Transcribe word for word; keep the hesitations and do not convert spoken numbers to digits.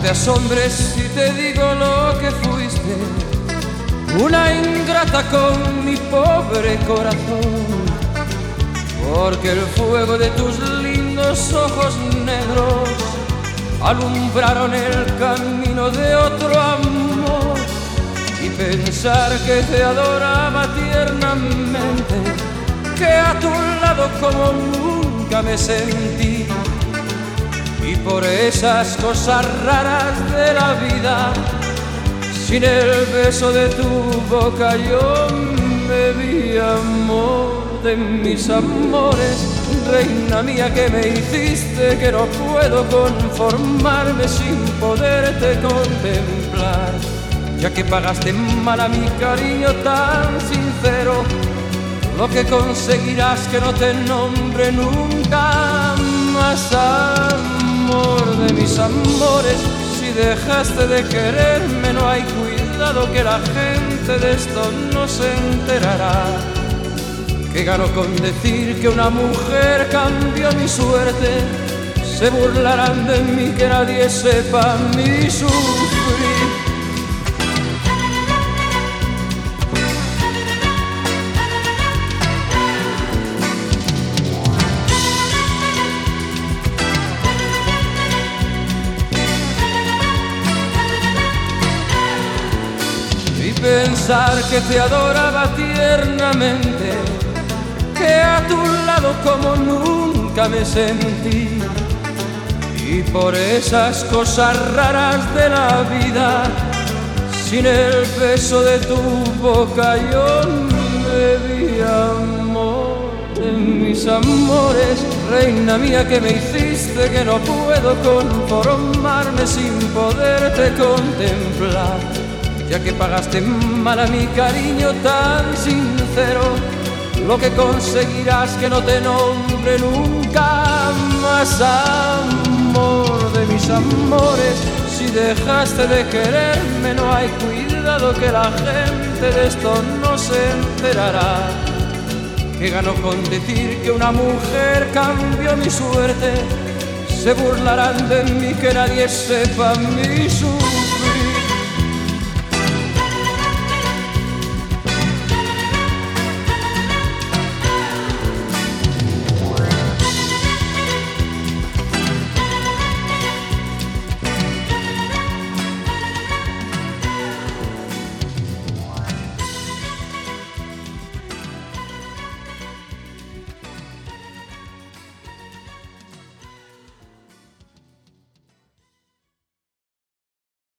te asombres si te digo lo que fuiste, una ingrata con mi pobre corazón, porque el fuego de tus lindos ojos negros alumbraron el camino de otro amor. Y pensar que te adoraba tiernamente, que a tu lado como nunca me sentí, y por esas cosas raras de la vida, sin el beso de tu boca yo me vi, amor de mis amores, reina mía que me hiciste, que no puedo conformarme sin poderte contemplar, ya que pagaste mal a mi cariño tan sincero. Lo que conseguirás que no te nombre nunca más, amor de mis amores. Si dejaste de quererme, no hay cuidado que la gente de esto no se enterará. Que gano con decir que una mujer cambió mi suerte, se burlarán de mí, que nadie sepa mi sufrir. Pensar que te adoraba tiernamente, que a tu lado como nunca me sentí, y por esas cosas raras de la vida, sin el beso de tu boca yo me vi, amor de mis amores, reina mía que me hiciste, que no puedo conformarme sin poderte contemplar, ya que pagaste mal a mi cariño tan sincero. Lo que conseguirás que no te nombre nunca más, amor de mis amores. Si dejaste de quererme, no hay cuidado que la gente de esto no se enterará. Que gano con decir que una mujer cambió mi suerte, se burlarán de mí, que nadie sepa mi sufrir.